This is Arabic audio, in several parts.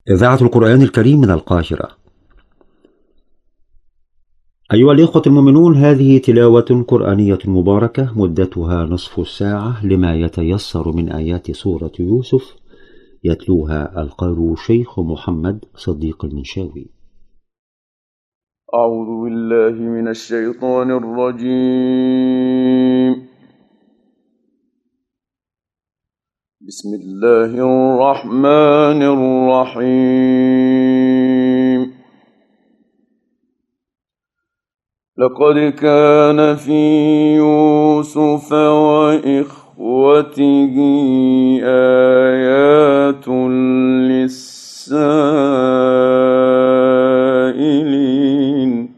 إذاعة القرآن الكريم من القاهرة. أيها الإخوة المؤمنون، هذه تلاوة قرآنية مباركة مدتها نصف ساعة لما يتيسر من آيات سورة يوسف، يتلوها القارئ الشيخ محمد صديق المنشاوي. أعوذ بالله من الشيطان الرجيم. بسم الله الرحمن الرحيم. لقد كان في يوسف وإخوته آيات للسائلين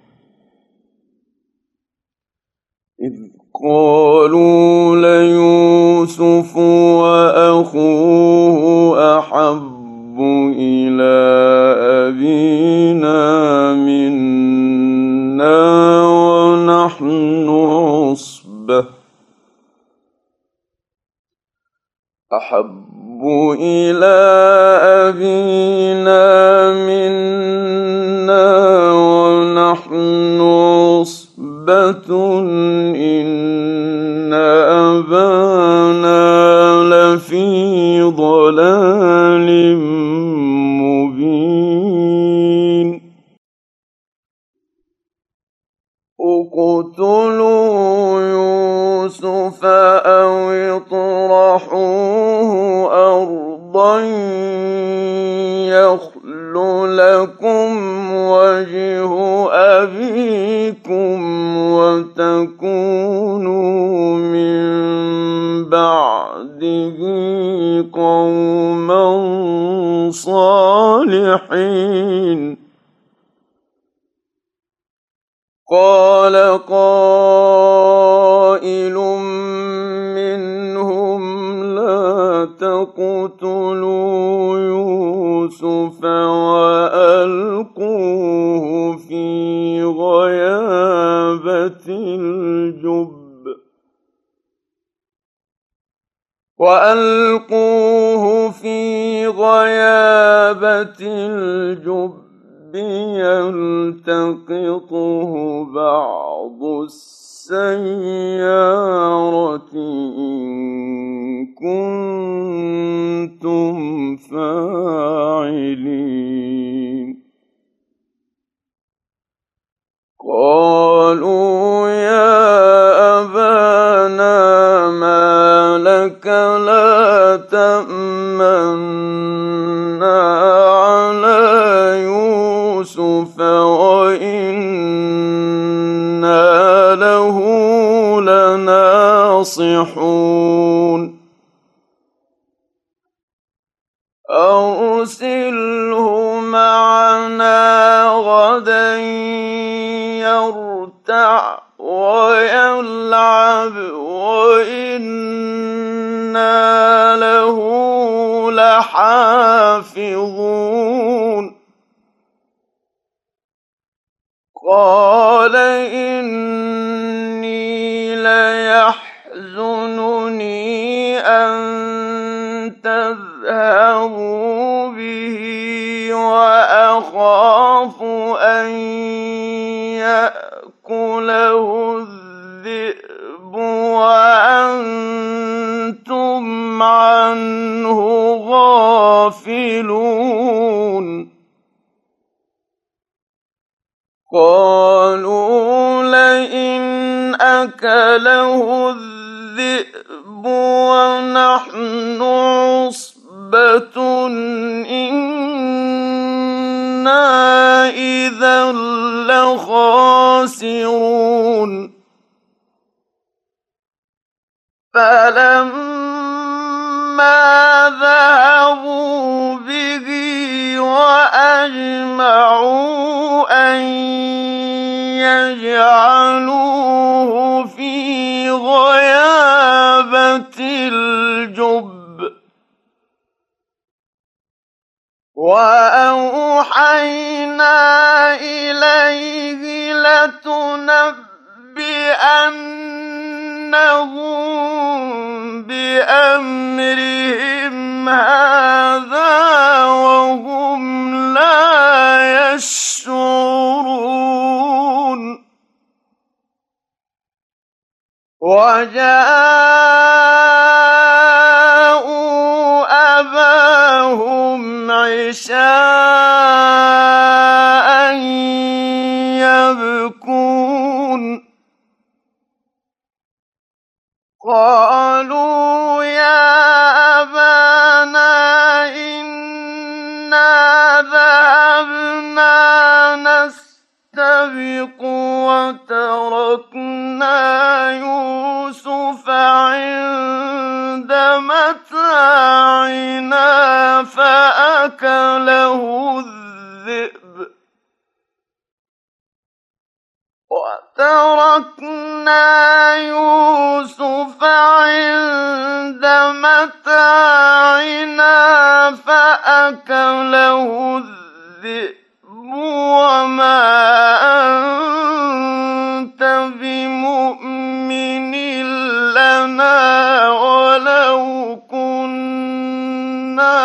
إذ قالوا ليوسف وأخوه أحب إلى أبينا منا ونحن عصبة أحب إلى أبينا منا ونحن عصبة إن أبانا لفي ضلال مبين اقتلوا يوسف أو اطرحوه أرضا يخل لكم وجه أبيكم وتكونوا من بعده قوما صالحين. قال قائل منهم لا تقتلوا يوسف وألقوه في غيابة الجب يلتقطه بعض السيارة إن كنتم فاعلين. قالوا يا أبانا ما لك لا تأمنا على يوسف وإنا له لناصحون أرسله معنا غدا يرتع ويلعب وإنا له لحافظون. قال إني ليحزنني أن تذهبوا به وأخاف أن يأكله الذئب وأنتم عنه غافلون. قالوا لئن أكله الذئب ونحن عصبة إنا إذا لخاسرون. فلما ذهبوا به وأجمعوا أن يجعلوه في غيابة الجب وأوحينا إليه لتنبئنهم بأمرهم هذا وهم يشعرون وجاءوا أباهم عشاء يبكون قالوا يا أبانا إنا ذهبنا نستبق وتركنا يوسف عند متاعنا فأكله الذئب وتركنا يوسف عند متاعنا فأكله الذئب وما أنت بمؤمن لنا ولو كنا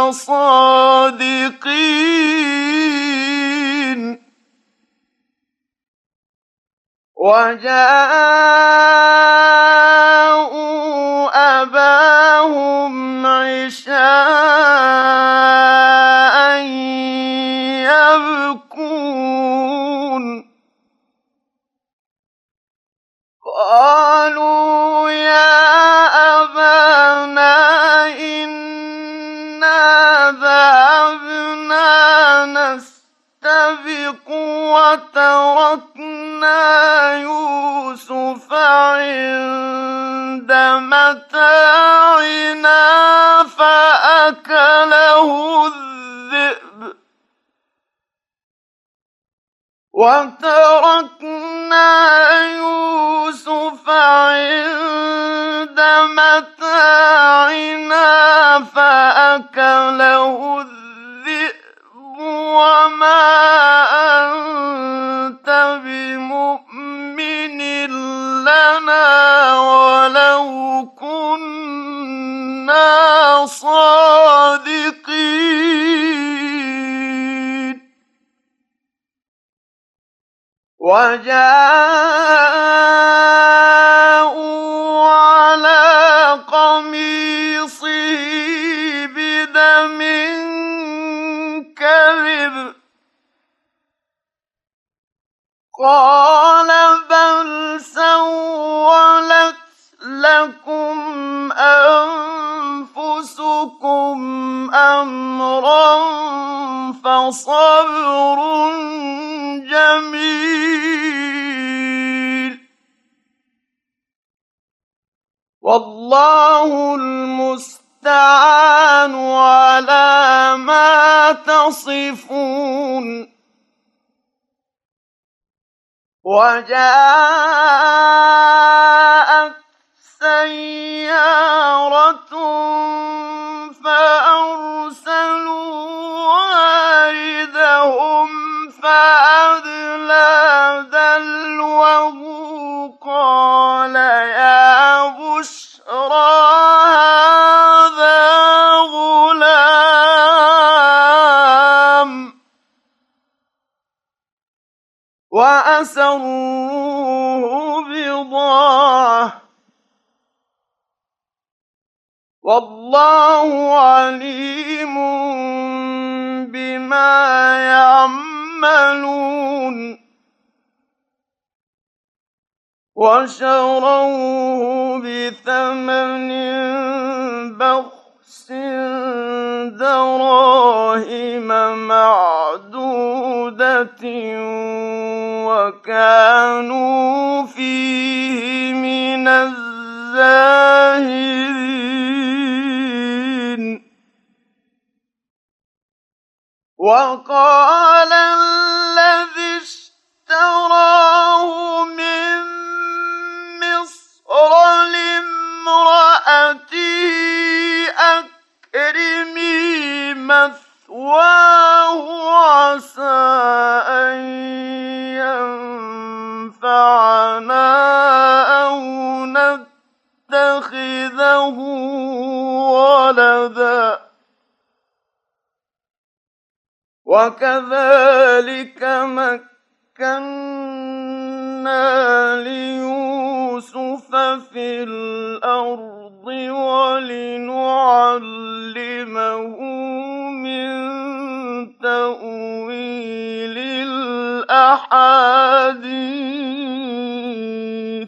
صادقين وجاءوا أباهم عشاء يبكون قالوا يا أبانا إنا ذهبنا نستبق وتركنا يوسف عند متاعنا فأكله الذئب وتركنا يوسف عند متاعنا فأكله الذئب وما أنت بمؤمن لنا ولو كنا صادقين وجاءوا على قميصه بدم كذب قال بل سولت لكم أنفسكم أمرا فصبر جميل والله المستعان على ما تصفون وجاءت سيارة فأرسلوا واردهم فأدلى دلوه قال يا بشرى هذا غلام وأسروه بضاعة والله عليم بما يعملون وشروه بثمن بخس دراهم معدودة وكانوا فيه من الزاهدين وقال الذي اشتراه من مصر لامرأته أكرمي مثواه عسى أن ينفعنا أو نتخذه ولدا وكذلك مكنا ليوسف في الأرض ولنعلمه من تأويل الأحاديث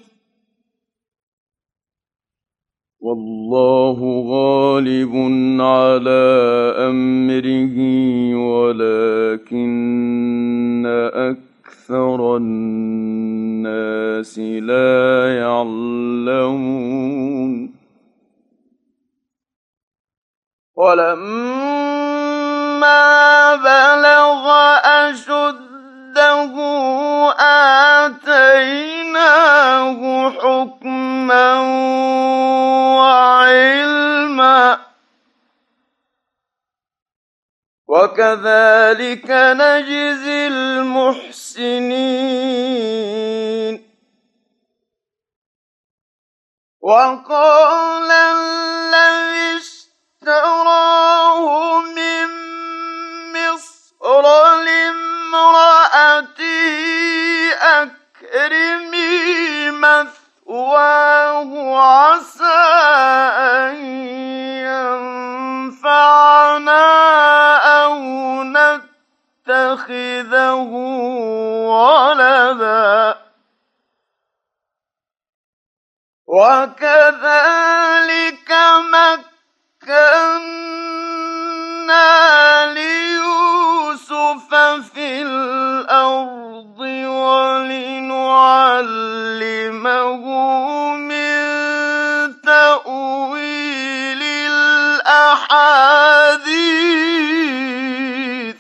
والله غالب على أمره ولكن أكثر الناس لا يعلمون ولما بلغ أشده آتيناه حكما وعلما وكذلك نجزي المحسنين وقال الذي اشتراه من مصر لامرأته أكرمي مثواه عسى أن ينفعنا أو نتخذه ولدا وكذلك مكنا ليوسف في الأرض ولنعلمه من تأويل الأحاديث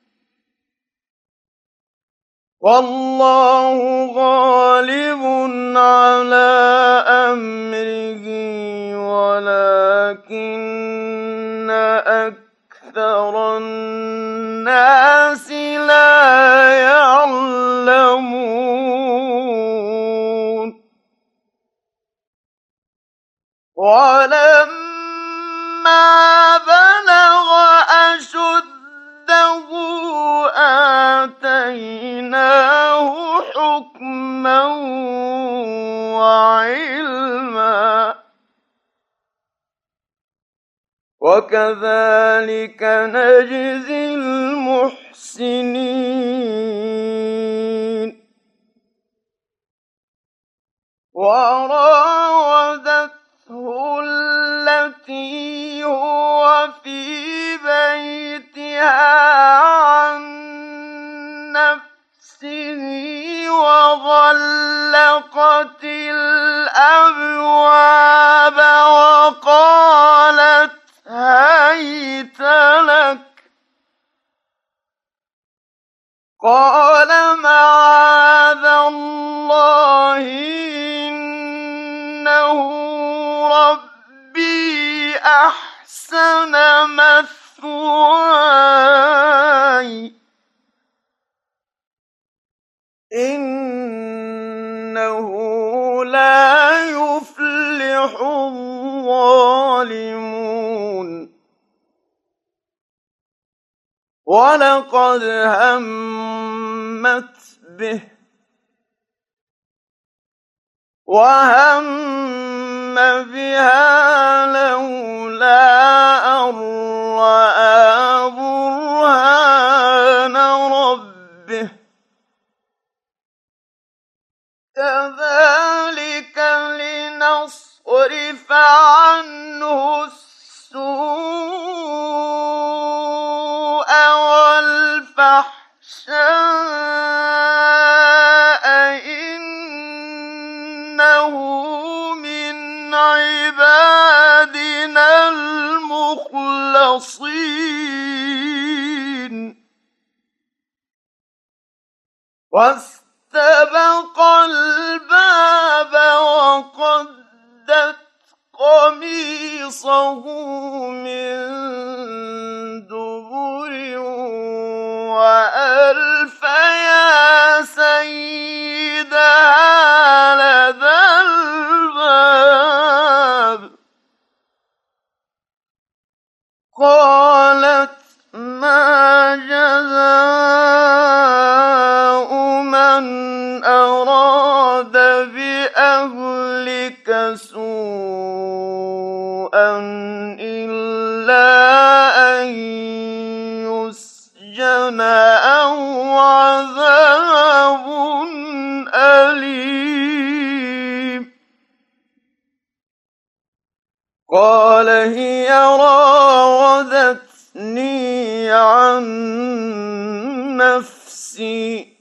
والله غالب على أمره ولكن أكثر الناس لا يعلمون ولما بلغ أشده آتيناه حكما وعلما وكذلك نجزي المحسنين وراودته التي هو في بيتها عن نفسه وغلقت الأبواب وقالت هيت لك قال معاذ الله إنه ربي أحسن مثواي إنه لا يفلح الظالمون ولقد همت به وهم بها لولا أن رأى برهان ربه كذلك لنصرف عنه السوء والفحشاء إنه من عبادنا المخلصين واستبق الباب وقدت قميصه من دبر وألف يا سيدها لدى الباب قالت ما جزاء أو عذاب أليم قال هي راودتني عن نفسي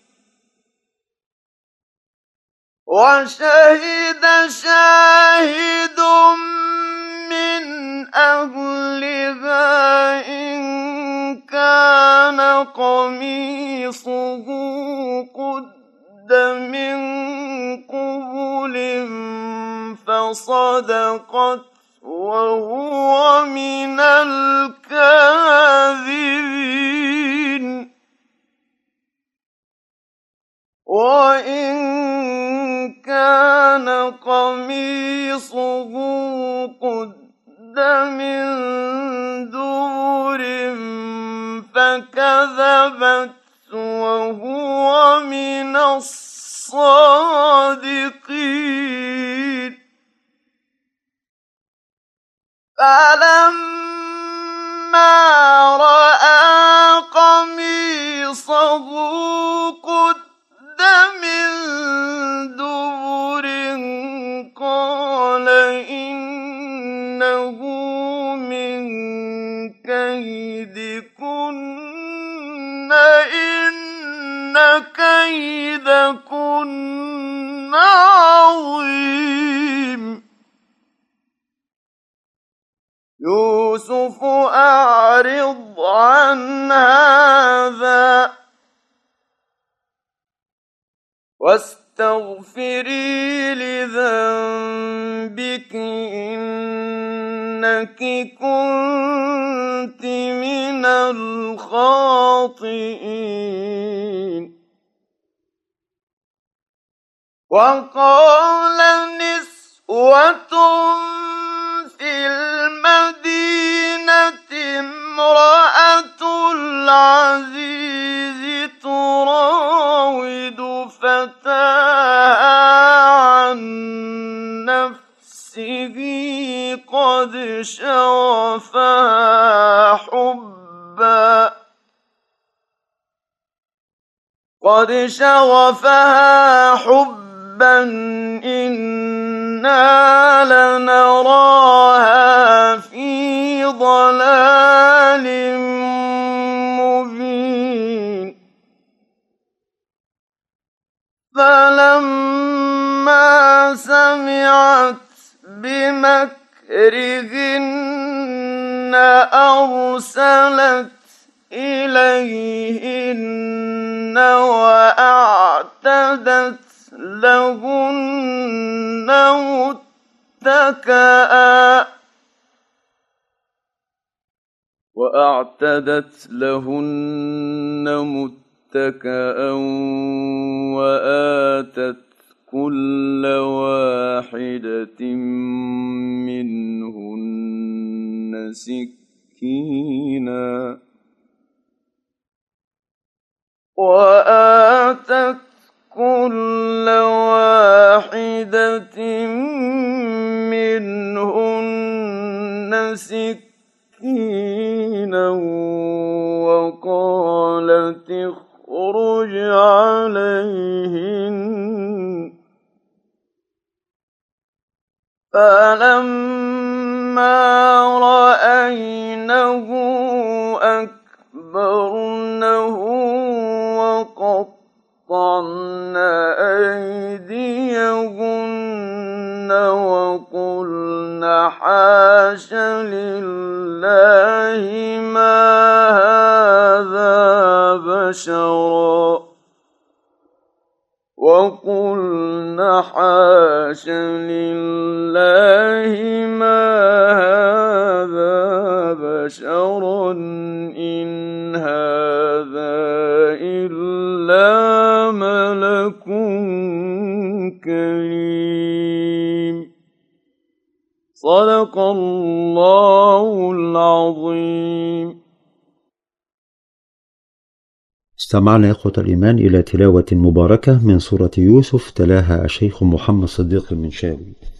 وشهد شاهد من أهلها إن كان قميصه قد من قبل فصدقت وهو من الكاذبين وإن كان قميصه قد من دبر فكذبت وهو من الصادقين فلما رأى قميصه قد من دبر قال إنه من كيدكن إن كيدكن عظيم يوسف أعرض عن هذا واستغفري لذنبك إنك كنت من الخاطئين وقال نسوة في المدينة امرأة العزيز تراود فتاها عن نفسه قد شغفها حبا إنا لنراها في ضلال مبين فلما سمعت بمكرهن أرسلت إليهن وأعتدت لهن متكأ وآتت كل واحدة منهن سكينا وقالت اخرج عليهن فلما رأينه أكبرنه وقطعن أيديهن وقلن حاش لله ما هذا بشرا إن هذا إلا ملك كريم صدق الله العظيم. استمعنا إخوة الإيمان إلى تلاوة مباركة من سورة يوسف تلاها الشيخ محمد صديق المنشاوي.